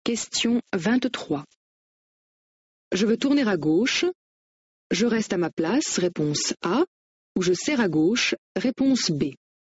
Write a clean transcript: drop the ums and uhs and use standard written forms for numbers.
Question 23. Je veux tourner à gauche. Je reste à ma place, réponse A, ou je serre à gauche, réponse B.